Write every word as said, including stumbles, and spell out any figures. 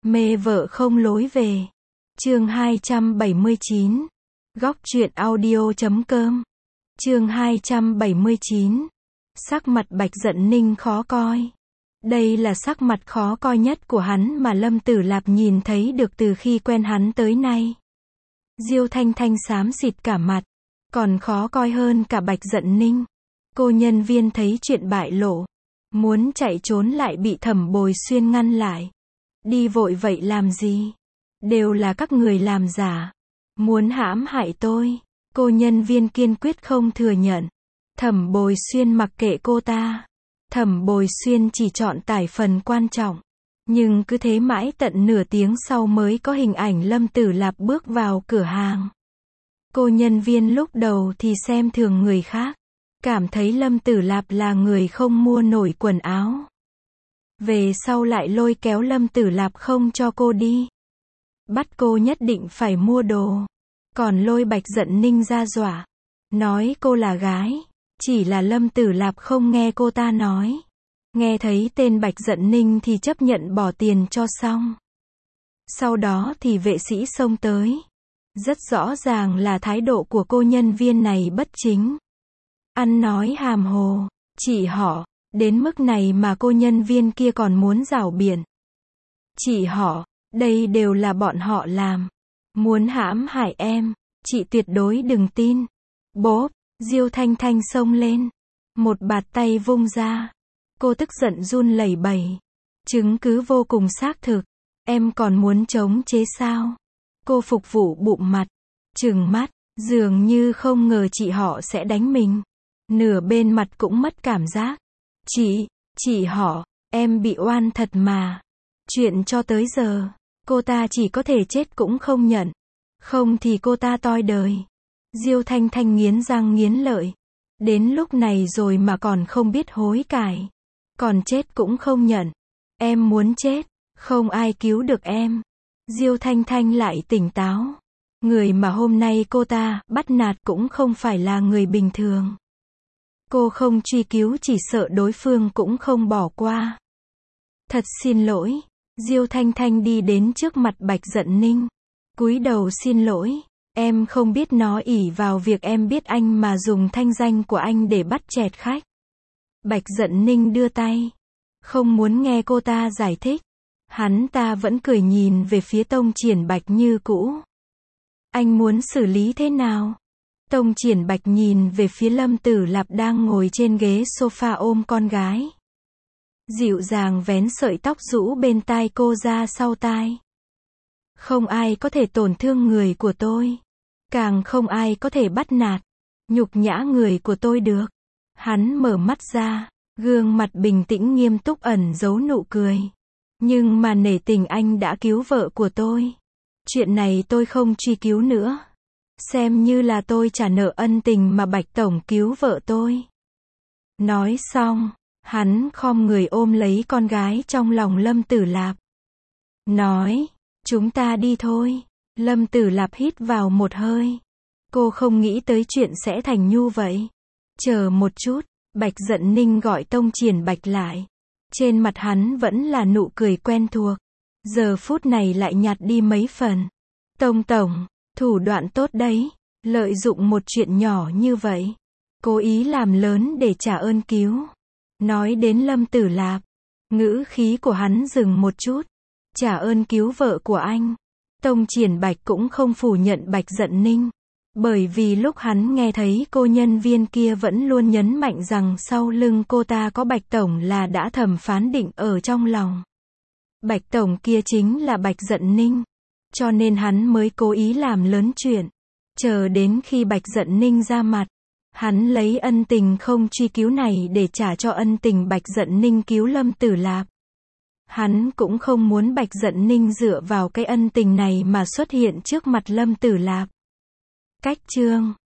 Mê vợ không lối về. Chương hai trăm bảy mươi chín. Góc truyện audio chấm com. Chương hai trăm bảy mươi chín. Sắc mặt Bạch Dận Ninh khó coi. Đây là sắc mặt khó coi nhất của hắn mà Lâm Tử Lạp nhìn thấy được từ khi quen hắn tới nay. Diêu Thanh Thanh xám xịt cả mặt, còn khó coi hơn cả Bạch Dận Ninh. Cô nhân viên thấy chuyện bại lộ, muốn chạy trốn lại bị Thẩm Bồi Xuyên ngăn lại. Đi vội vậy làm gì? Đều là các người làm giả, muốn hãm hại tôi. Cô nhân viên kiên quyết không thừa nhận. Thẩm Bồi Xuyên mặc kệ cô ta. Thẩm Bồi Xuyên chỉ chọn tải phần quan trọng. Nhưng cứ thế mãi tận nửa tiếng sau mới có hình ảnh Lâm Tử Lạp bước vào cửa hàng. Cô nhân viên lúc đầu thì xem thường người khác, cảm thấy Lâm Tử Lạp là người không mua nổi quần áo. Về sau lại lôi kéo Lâm Tử Lạp không cho cô đi, bắt cô nhất định phải mua đồ. Còn lôi Bạch Dận Ninh ra dọa, nói cô là gái. Chỉ là Lâm Tử Lạp không nghe cô ta nói. Nghe thấy tên Bạch Dận Ninh thì chấp nhận bỏ tiền cho xong. Sau đó thì vệ sĩ xông tới. Rất rõ ràng là thái độ của cô nhân viên này bất chính. Ăn nói hàm hồ, chị họ, đến mức này mà cô nhân viên kia còn muốn rảo biện. Chị họ, đây đều là bọn họ làm. Muốn hãm hại em, chị tuyệt đối đừng tin. Bốp, Diêu Thanh Thanh xông lên. Một bạt tay vung ra. Cô tức giận run lẩy bẩy. Chứng cứ vô cùng xác thực. Em còn muốn chống chế sao? Cô phục vụ bụng mặt, trừng mắt, dường như không ngờ chị họ sẽ đánh mình. Nửa bên mặt cũng mất cảm giác. Chị, chị họ, em bị oan thật mà. Chuyện cho tới giờ, cô ta chỉ có thể chết cũng không nhận. Không thì cô ta toi đời. Diêu Thanh Thanh nghiến răng nghiến lợi. Đến lúc này rồi mà còn không biết hối cải. Còn chết cũng không nhận. Em muốn chết, không ai cứu được em. Diêu Thanh Thanh lại tỉnh táo. Người mà hôm nay cô ta bắt nạt cũng không phải là người bình thường. Cô không truy cứu chỉ sợ đối phương cũng không bỏ qua. Thật xin lỗi. Diêu Thanh Thanh đi đến trước mặt Bạch Dận Ninh. Cúi đầu xin lỗi. Em không biết nó ỷ vào việc em biết anh mà dùng thanh danh của anh để bắt chẹt khách. Bạch Dận Ninh đưa tay. Không muốn nghe cô ta giải thích. Hắn ta vẫn cười nhìn về phía Tông Triển Bạch như cũ. Anh muốn xử lý thế nào? Tông Triển Bạch nhìn về phía Lâm Tử Lạp đang ngồi trên ghế sofa ôm con gái. Dịu dàng vén sợi tóc rũ bên tai cô ra sau tai. Không ai có thể tổn thương người của tôi. Càng không ai có thể bắt nạt, nhục nhã người của tôi được. Hắn mở mắt ra, gương mặt bình tĩnh nghiêm túc ẩn giấu nụ cười. Nhưng mà nể tình anh đã cứu vợ của tôi. Chuyện này tôi không truy cứu nữa. Xem như là tôi trả nợ ân tình mà Bạch Tổng cứu vợ tôi. Nói xong, hắn khom người ôm lấy con gái trong lòng Lâm Tử Lạp. Nói, chúng ta đi thôi. Lâm Tử Lạp hít vào một hơi. Cô không nghĩ tới chuyện sẽ thành như vậy. Chờ một chút, Bạch Dận Ninh gọi Tông Triển Bạch lại. Trên mặt hắn vẫn là nụ cười quen thuộc. Giờ phút này lại nhạt đi mấy phần. Tông Tổng, thủ đoạn tốt đấy. Lợi dụng một chuyện nhỏ như vậy. Cố ý làm lớn để trả ơn cứu. Nói đến Lâm Tử Lạp, ngữ khí của hắn dừng một chút. Trả ơn cứu vợ của anh. Tông Triển Bạch cũng không phủ nhận Bạch Dận Ninh. Bởi vì lúc hắn nghe thấy cô nhân viên kia vẫn luôn nhấn mạnh rằng sau lưng cô ta có Bạch Tổng là đã thầm phán định ở trong lòng. Bạch Tổng kia chính là Bạch Dận Ninh. Cho nên hắn mới cố ý làm lớn chuyện. Chờ đến khi Bạch Dận Ninh ra mặt, hắn lấy ân tình không truy cứu này để trả cho ân tình Bạch Dận Ninh cứu Lâm Tử Lạp. Hắn cũng không muốn Bạch Dận Ninh dựa vào cái ân tình này mà xuất hiện trước mặt Lâm Tử Lạp. Cách chương